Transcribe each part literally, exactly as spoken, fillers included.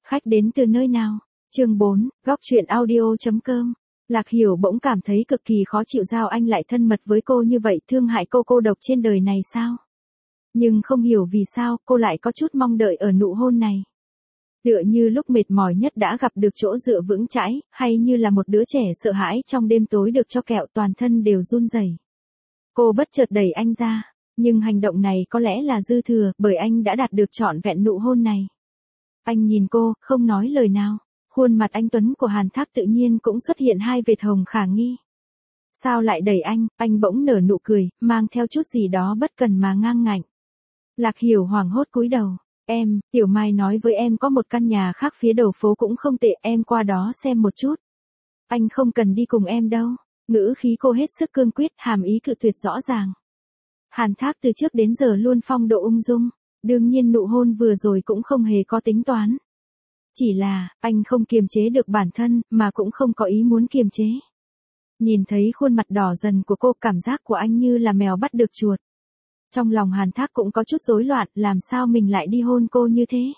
Khách đến từ nơi nào? Chương bốn, góc truyện audio.com. Lạc Hiểu bỗng cảm thấy cực kỳ khó chịu, sao anh lại thân mật với cô như vậy, thương hại cô cô độc trên đời này sao? Nhưng không hiểu vì sao cô lại có chút mong đợi ở nụ hôn này. Tựa như lúc mệt mỏi nhất đã gặp được chỗ dựa vững chãi, hay như là một đứa trẻ sợ hãi trong đêm tối được cho kẹo, toàn thân đều run rẩy. Cô bất chợt đẩy anh ra, nhưng hành động này có lẽ là dư thừa, bởi anh đã đạt được trọn vẹn nụ hôn này. Anh nhìn cô, không nói lời nào. Khuôn mặt anh tuấn của Hàn Thác tự nhiên cũng xuất hiện hai vệt hồng khả nghi. Sao lại đẩy anh? Anh bỗng nở nụ cười, mang theo chút gì đó bất cần mà ngang ngạnh. Lạc Hiểu hoảng hốt cúi đầu. Em, Tiểu Mai nói với em có một căn nhà khác phía đầu phố cũng không tệ, em qua đó xem một chút. Anh không cần đi cùng em đâu. Ngữ khí cô hết sức cương quyết, hàm ý cự tuyệt rõ ràng. Hàn Thác từ trước đến giờ luôn phong độ ung dung, đương nhiên nụ hôn vừa rồi cũng không hề có tính toán. Chỉ là, anh không kiềm chế được bản thân, mà cũng không có ý muốn kiềm chế. Nhìn thấy khuôn mặt đỏ dần của cô, cảm giác của anh như là mèo bắt được chuột. Trong lòng Hàn Thác cũng có chút rối loạn, làm sao mình lại đi hôn cô như thế?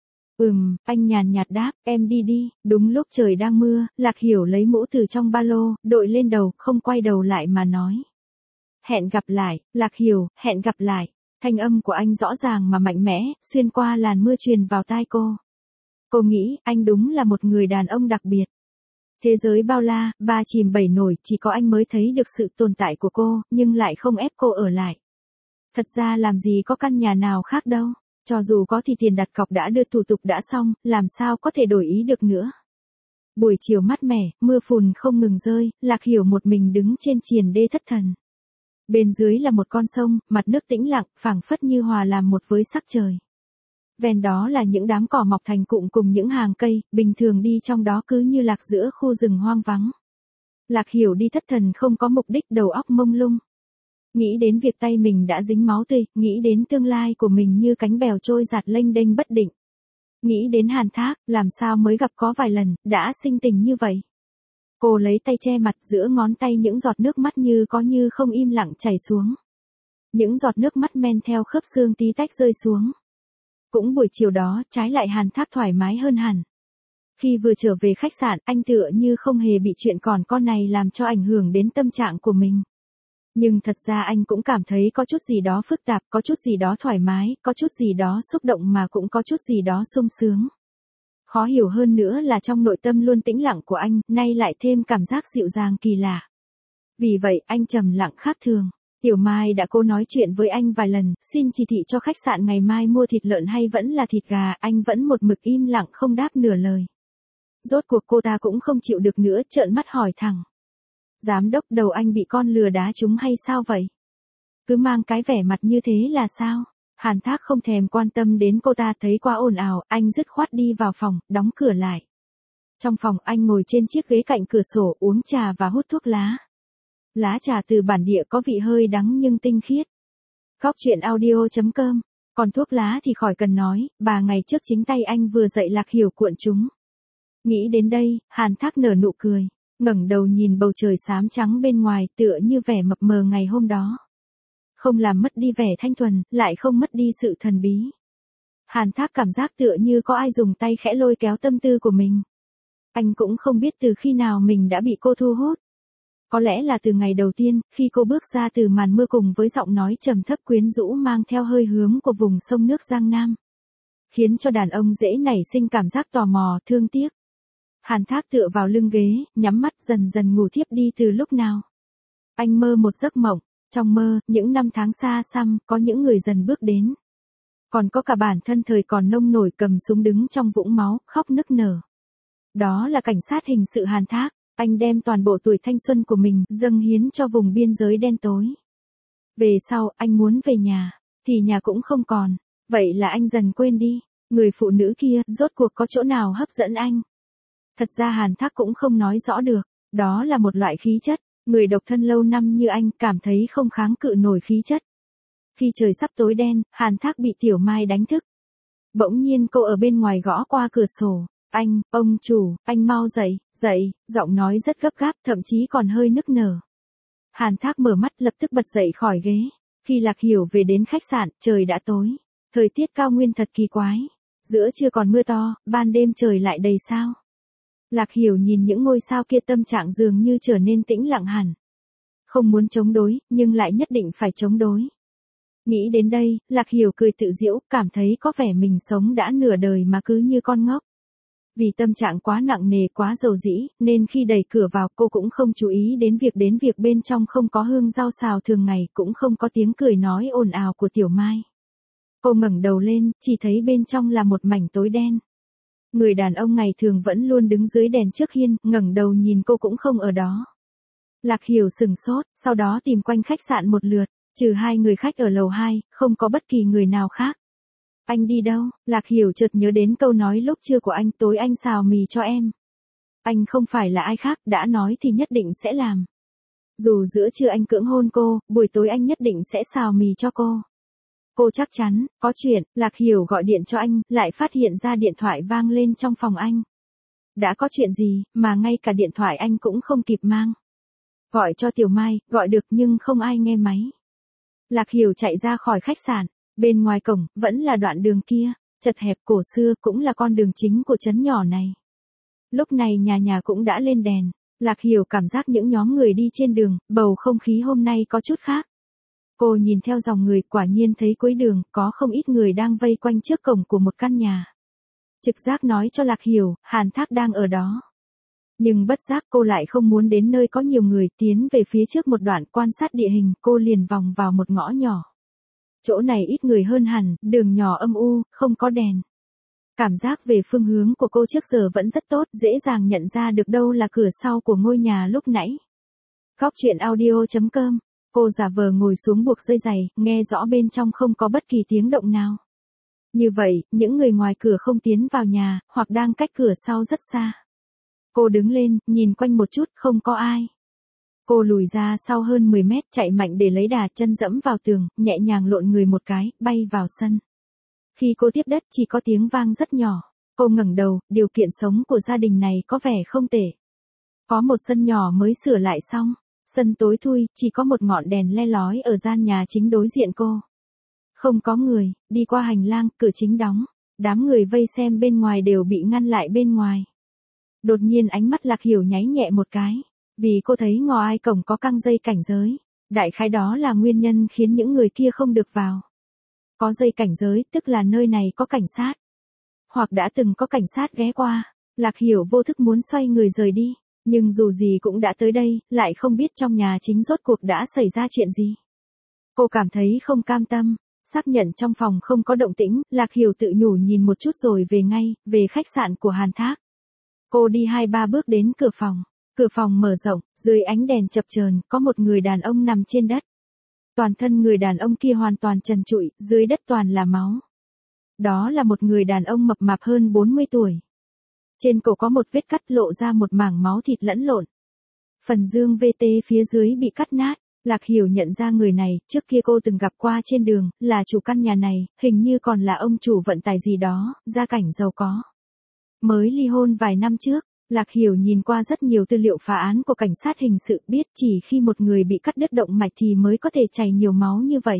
Ừm, anh nhàn nhạt đáp, em đi đi. Đúng lúc trời đang mưa, Lạc Hiểu lấy mũ từ trong ba lô, đội lên đầu, không quay đầu lại mà nói. Hẹn gặp lại, Lạc Hiểu, hẹn gặp lại. Thanh âm của anh rõ ràng mà mạnh mẽ, xuyên qua làn mưa truyền vào tai cô. Cô nghĩ, anh đúng là một người đàn ông đặc biệt. Thế giới bao la, ba chìm bảy nổi, chỉ có anh mới thấy được sự tồn tại của cô, nhưng lại không ép cô ở lại. Thật ra làm gì có căn nhà nào khác đâu, cho dù có thì tiền đặt cọc đã đưa, thủ tục đã xong, làm sao có thể đổi ý được nữa. Buổi chiều mát mẻ, mưa phùn không ngừng rơi, Lạc Hiểu một mình đứng trên triền đê thất thần. Bên dưới là một con sông, mặt nước tĩnh lặng, phảng phất như hòa làm một với sắc trời. Ven đó là những đám cỏ mọc thành cụm cùng những hàng cây, bình thường đi trong đó cứ như lạc giữa khu rừng hoang vắng. Lạc Hiểu đi thất thần không có mục đích, đầu óc mông lung. Nghĩ đến việc tay mình đã dính máu tươi, nghĩ đến tương lai của mình như cánh bèo trôi giạt lênh đênh bất định. Nghĩ đến Hàn Thác, làm sao mới gặp có vài lần, đã sinh tình như vậy. Cô lấy tay che mặt, giữa ngón tay những giọt nước mắt như có như không im lặng chảy xuống. Những giọt nước mắt men theo khớp xương tí tách rơi xuống. Cũng buổi chiều đó, trái lại Hàn Thác thoải mái hơn hẳn. Khi vừa trở về khách sạn, anh tựa như không hề bị chuyện còn con này làm cho ảnh hưởng đến tâm trạng của mình. Nhưng thật ra anh cũng cảm thấy có chút gì đó phức tạp, có chút gì đó thoải mái, có chút gì đó xúc động mà cũng có chút gì đó sung sướng. Khó hiểu hơn nữa là trong nội tâm luôn tĩnh lặng của anh, nay lại thêm cảm giác dịu dàng kỳ lạ. Vì vậy, anh trầm lặng khác thường. Tiểu Mai đã cố nói chuyện với anh vài lần, xin chỉ thị cho khách sạn ngày mai mua thịt lợn hay vẫn là thịt gà, anh vẫn một mực im lặng không đáp nửa lời. Rốt cuộc cô ta cũng không chịu được nữa, trợn mắt hỏi thẳng. Giám đốc, đầu anh bị con lừa đá trúng hay sao vậy? Cứ mang cái vẻ mặt như thế là sao? Hàn Thác không thèm quan tâm đến cô ta, thấy quá ồn ào, anh dứt khoát đi vào phòng, đóng cửa lại. Trong phòng anh ngồi trên chiếc ghế cạnh cửa sổ, uống trà và hút thuốc lá. Lá trà từ bản địa có vị hơi đắng nhưng tinh khiết. Góc truyện audio.com. Còn thuốc lá thì khỏi cần nói, bà ngày trước chính tay anh vừa dạy Lạc Hiểu cuộn chúng. Nghĩ đến đây, Hàn Thác nở nụ cười, ngẩng đầu nhìn bầu trời xám trắng bên ngoài, tựa như vẻ mập mờ ngày hôm đó. Không làm mất đi vẻ thanh thuần, lại không mất đi sự thần bí. Hàn Thác cảm giác tựa như có ai dùng tay khẽ lôi kéo tâm tư của mình. Anh cũng không biết từ khi nào mình đã bị cô thu hút. Có lẽ là từ ngày đầu tiên, khi cô bước ra từ màn mưa cùng với giọng nói trầm thấp quyến rũ mang theo hơi hướng của vùng sông nước Giang Nam. Khiến cho đàn ông dễ nảy sinh cảm giác tò mò, thương tiếc. Hàn Thác tựa vào lưng ghế, nhắm mắt dần dần ngủ thiếp đi từ lúc nào. Anh mơ một giấc mộng, trong mơ, những năm tháng xa xăm, có những người dần bước đến. Còn có cả bản thân thời còn nông nổi cầm súng đứng trong vũng máu, khóc nức nở. Đó là cảnh sát hình sự Hàn Thác. Anh đem toàn bộ tuổi thanh xuân của mình dâng hiến cho vùng biên giới đen tối. Về sau, anh muốn về nhà, thì nhà cũng không còn. Vậy là anh dần quên đi, người phụ nữ kia rốt cuộc có chỗ nào hấp dẫn anh. Thật ra Hàn Thác cũng không nói rõ được, đó là một loại khí chất. Người độc thân lâu năm như anh cảm thấy không kháng cự nổi khí chất. Khi trời sắp tối đen, Hàn Thác bị Tiểu Mai đánh thức. Bỗng nhiên cô ở bên ngoài gõ qua cửa sổ. Anh, ông chủ, anh mau dậy, dậy, giọng nói rất gấp gáp, thậm chí còn hơi nức nở. Hàn Thác mở mắt lập tức bật dậy khỏi ghế. Khi Lạc Hiểu về đến khách sạn, trời đã tối. Thời tiết cao nguyên thật kỳ quái. Giữa trưa còn mưa to, ban đêm trời lại đầy sao. Lạc Hiểu nhìn những ngôi sao kia tâm trạng dường như trở nên tĩnh lặng hẳn. Không muốn chống đối, nhưng lại nhất định phải chống đối. Nghĩ đến đây, Lạc Hiểu cười tự giễu, cảm thấy có vẻ mình sống đã nửa đời mà cứ như con ngốc. Vì tâm trạng quá nặng nề quá dầu dĩ, nên khi đẩy cửa vào cô cũng không chú ý đến việc đến việc bên trong không có hương rau xào thường ngày, cũng không có tiếng cười nói ồn ào của Tiểu Mai. Cô ngẩng đầu lên, chỉ thấy bên trong là một mảnh tối đen. Người đàn ông ngày thường vẫn luôn đứng dưới đèn trước hiên, ngẩng đầu nhìn cô cũng không ở đó. Lạc Hiểu sừng sốt, sau đó tìm quanh khách sạn một lượt, trừ hai người khách ở lầu hai, không có bất kỳ người nào khác. Anh đi đâu? Lạc Hiểu chợt nhớ đến câu nói lúc trưa của anh, tối anh xào mì cho em. Anh không phải là ai khác, đã nói thì nhất định sẽ làm. Dù giữa trưa anh cưỡng hôn cô, buổi tối anh nhất định sẽ xào mì cho cô. Cô chắc chắn, có chuyện. Lạc Hiểu gọi điện cho anh, lại phát hiện ra điện thoại vang lên trong phòng anh. Đã có chuyện gì, mà ngay cả điện thoại anh cũng không kịp mang. Gọi cho Tiểu Mai, gọi được nhưng không ai nghe máy. Lạc Hiểu chạy ra khỏi khách sạn, bên ngoài cổng, vẫn là đoạn đường kia, chật hẹp cổ xưa, cũng là con đường chính của trấn nhỏ này. Lúc này nhà nhà cũng đã lên đèn, Lạc Hiểu cảm giác những nhóm người đi trên đường, bầu không khí hôm nay có chút khác. Cô nhìn theo dòng người, quả nhiên thấy cuối đường, có không ít người đang vây quanh trước cổng của một căn nhà. Trực giác nói cho Lạc Hiểu, Hàn Thác đang ở đó. Nhưng bất giác cô lại không muốn đến nơi có nhiều người, tiến về phía trước một đoạn quan sát địa hình, cô liền vòng vào một ngõ nhỏ. Chỗ này ít người hơn hẳn, đường nhỏ âm u, không có đèn. Cảm giác về phương hướng của cô trước giờ vẫn rất tốt, dễ dàng nhận ra được đâu là cửa sau của ngôi nhà lúc nãy. Góc truyện audio chấm com. Cô giả vờ ngồi xuống buộc dây giày, nghe rõ bên trong không có bất kỳ tiếng động nào. Như vậy, những người ngoài cửa không tiến vào nhà, hoặc đang cách cửa sau rất xa. Cô đứng lên, nhìn quanh một chút, không có ai. Cô lùi ra sau hơn mười mét, chạy mạnh để lấy đà, chân dẫm vào tường, nhẹ nhàng lộn người một cái, bay vào sân. Khi cô tiếp đất chỉ có tiếng vang rất nhỏ. Cô ngẩng đầu, điều kiện sống của gia đình này có vẻ không tệ. Có một sân nhỏ mới sửa lại xong. Sân tối thui, chỉ có một ngọn đèn le lói ở gian nhà chính đối diện cô. Không có người, đi qua hành lang, cửa chính đóng. Đám người vây xem bên ngoài đều bị ngăn lại bên ngoài. Đột nhiên ánh mắt Lạc Hiểu nháy nhẹ một cái. Vì cô thấy ngõ ai cổng có căng dây cảnh giới. Đại khái đó là nguyên nhân khiến những người kia không được vào. Có dây cảnh giới, tức là nơi này có cảnh sát. Hoặc đã từng có cảnh sát ghé qua. Lạc Hiểu vô thức muốn xoay người rời đi. Nhưng dù gì cũng đã tới đây, lại không biết trong nhà chính rốt cuộc đã xảy ra chuyện gì. Cô cảm thấy không cam tâm, xác nhận trong phòng không có động tĩnh, Lạc Hiểu tự nhủ nhìn một chút rồi về ngay, về khách sạn của Hàn Thác. Cô đi hai ba bước đến cửa phòng, cửa phòng mở rộng, dưới ánh đèn chập chờn có một người đàn ông nằm trên đất. Toàn thân người đàn ông kia hoàn toàn trần trụi, dưới đất toàn là máu. Đó là một người đàn ông mập mạp hơn bốn mươi tuổi. Trên cổ có một vết cắt lộ ra một mảng máu thịt lẫn lộn. Phần dương vê tê phía dưới bị cắt nát. Lạc Hiểu nhận ra người này, trước kia cô từng gặp qua trên đường, là chủ căn nhà này, hình như còn là ông chủ vận tải gì đó, gia cảnh giàu có. Mới ly hôn vài năm trước, Lạc Hiểu nhìn qua rất nhiều tư liệu phá án của cảnh sát hình sự, biết chỉ khi một người bị cắt đứt động mạch thì mới có thể chảy nhiều máu như vậy.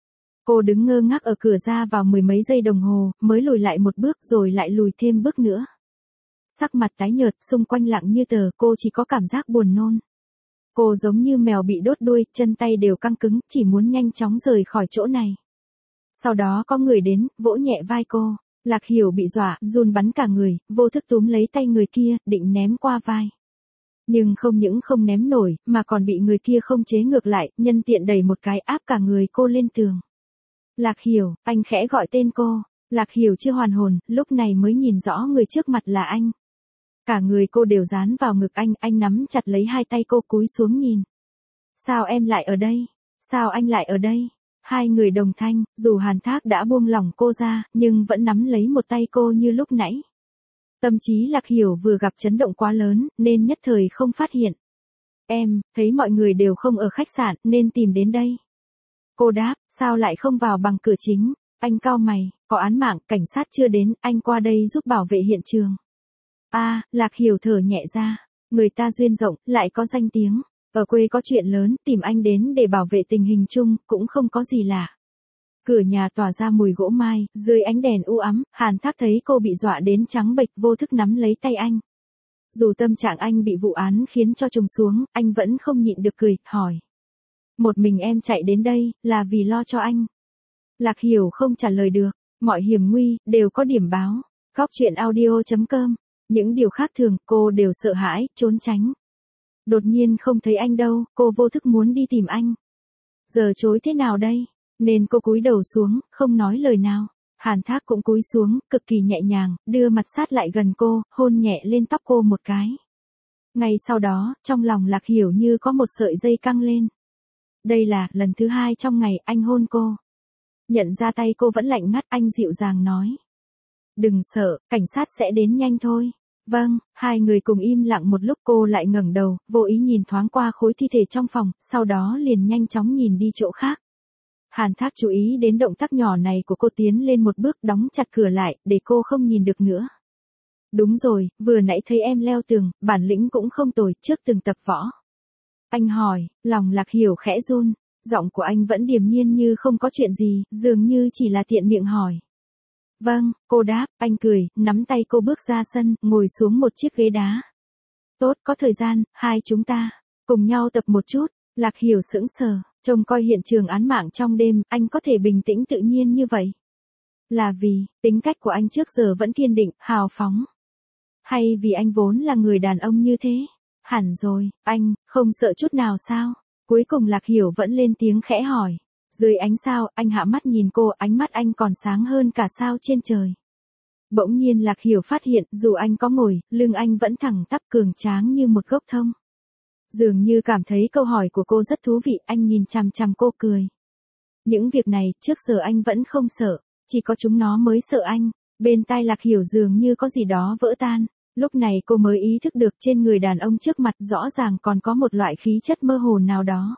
Cô đứng ngơ ngác ở cửa ra vào mười mấy giây đồng hồ, mới lùi lại một bước rồi lại lùi thêm bước nữa. Sắc mặt tái nhợt, xung quanh lặng như tờ, cô chỉ có cảm giác buồn nôn. Cô giống như mèo bị đốt đuôi, chân tay đều căng cứng, chỉ muốn nhanh chóng rời khỏi chỗ này. Sau đó có người đến, vỗ nhẹ vai cô. Lạc Hiểu bị dọa, run bắn cả người, vô thức túm lấy tay người kia, định ném qua vai. Nhưng không những không ném nổi, mà còn bị người kia không chế ngược lại, nhân tiện đẩy một cái áp cả người cô lên tường. Lạc Hiểu, anh khẽ gọi tên cô. Lạc Hiểu chưa hoàn hồn, lúc này mới nhìn rõ người trước mặt là anh. Cả người cô đều dán vào ngực anh, anh nắm chặt lấy hai tay cô cúi xuống nhìn. Sao em lại ở đây? Sao anh lại ở đây? Hai người đồng thanh, dù Hàn Thác đã buông lỏng cô ra, nhưng vẫn nắm lấy một tay cô như lúc nãy. Tâm trí Lạc Hiểu vừa gặp chấn động quá lớn, nên nhất thời không phát hiện. Em, thấy mọi người đều không ở khách sạn, nên tìm đến đây. Cô đáp, sao lại không vào bằng cửa chính? Anh cau mày, có án mạng, cảnh sát chưa đến, anh qua đây giúp bảo vệ hiện trường. A, à, Lạc Hiểu thở nhẹ ra, người ta duyên rộng, lại có danh tiếng, ở quê có chuyện lớn, tìm anh đến để bảo vệ tình hình chung, cũng không có gì lạ. Cửa nhà tỏa ra mùi gỗ mai, dưới ánh đèn u ám, Hàn Thác thấy cô bị dọa đến trắng bệch, vô thức nắm lấy tay anh. Dù tâm trạng anh bị vụ án khiến cho trùng xuống, anh vẫn không nhịn được cười, hỏi. Một mình em chạy đến đây, là vì lo cho anh. Lạc Hiểu không trả lời được, mọi hiểm nguy, đều có điểm báo. Góc truyện audio chấm com, những điều khác thường, cô đều sợ hãi, trốn tránh. Đột nhiên không thấy anh đâu, cô vô thức muốn đi tìm anh. Giờ chối thế nào đây? Nên cô cúi đầu xuống, không nói lời nào. Hàn Thác cũng cúi xuống, cực kỳ nhẹ nhàng, đưa mặt sát lại gần cô, hôn nhẹ lên tóc cô một cái. Ngay sau đó, trong lòng Lạc Hiểu như có một sợi dây căng lên. Đây là lần thứ hai trong ngày anh hôn cô. Nhận ra tay cô vẫn lạnh ngắt, anh dịu dàng nói. Đừng sợ, cảnh sát sẽ đến nhanh thôi. Vâng, hai người cùng im lặng một lúc, cô lại ngẩng đầu, vô ý nhìn thoáng qua khối thi thể trong phòng, sau đó liền nhanh chóng nhìn đi chỗ khác. Hàn Thác chú ý đến động tác nhỏ này của cô, tiến lên một bước, đóng chặt cửa lại, để cô không nhìn được nữa. Đúng rồi, vừa nãy thấy em leo tường, bản lĩnh cũng không tồi, trước từng tập võ. Anh hỏi, lòng Lạc Hiểu khẽ run, giọng của anh vẫn điềm nhiên như không có chuyện gì, dường như chỉ là tiện miệng hỏi. Vâng, cô đáp, anh cười, nắm tay cô bước ra sân, ngồi xuống một chiếc ghế đá. Tốt, có thời gian, hai chúng ta, cùng nhau tập một chút. Lạc Hiểu sững sờ, trông coi hiện trường án mạng trong đêm, anh có thể bình tĩnh tự nhiên như vậy. Là vì, tính cách của anh trước giờ vẫn kiên định, hào phóng. Hay vì anh vốn là người đàn ông như thế? Hẳn rồi, anh, không sợ chút nào sao? Cuối cùng Lạc Hiểu vẫn lên tiếng khẽ hỏi. Dưới ánh sao, anh hạ mắt nhìn cô, ánh mắt anh còn sáng hơn cả sao trên trời. Bỗng nhiên Lạc Hiểu phát hiện, dù anh có ngồi, lưng anh vẫn thẳng tắp cường tráng như một gốc thông. Dường như cảm thấy câu hỏi của cô rất thú vị, anh nhìn chằm chằm cô cười. Những việc này, trước giờ anh vẫn không sợ, chỉ có chúng nó mới sợ anh. Bên tai Lạc Hiểu dường như có gì đó vỡ tan. Lúc này cô mới ý thức được trên người đàn ông trước mặt rõ ràng còn có một loại khí chất mơ hồ nào đó.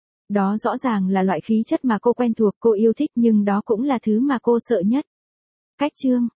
Đó rõ ràng là loại khí chất mà cô quen thuộc, cô yêu thích, nhưng đó cũng là thứ mà cô sợ nhất. Cách chương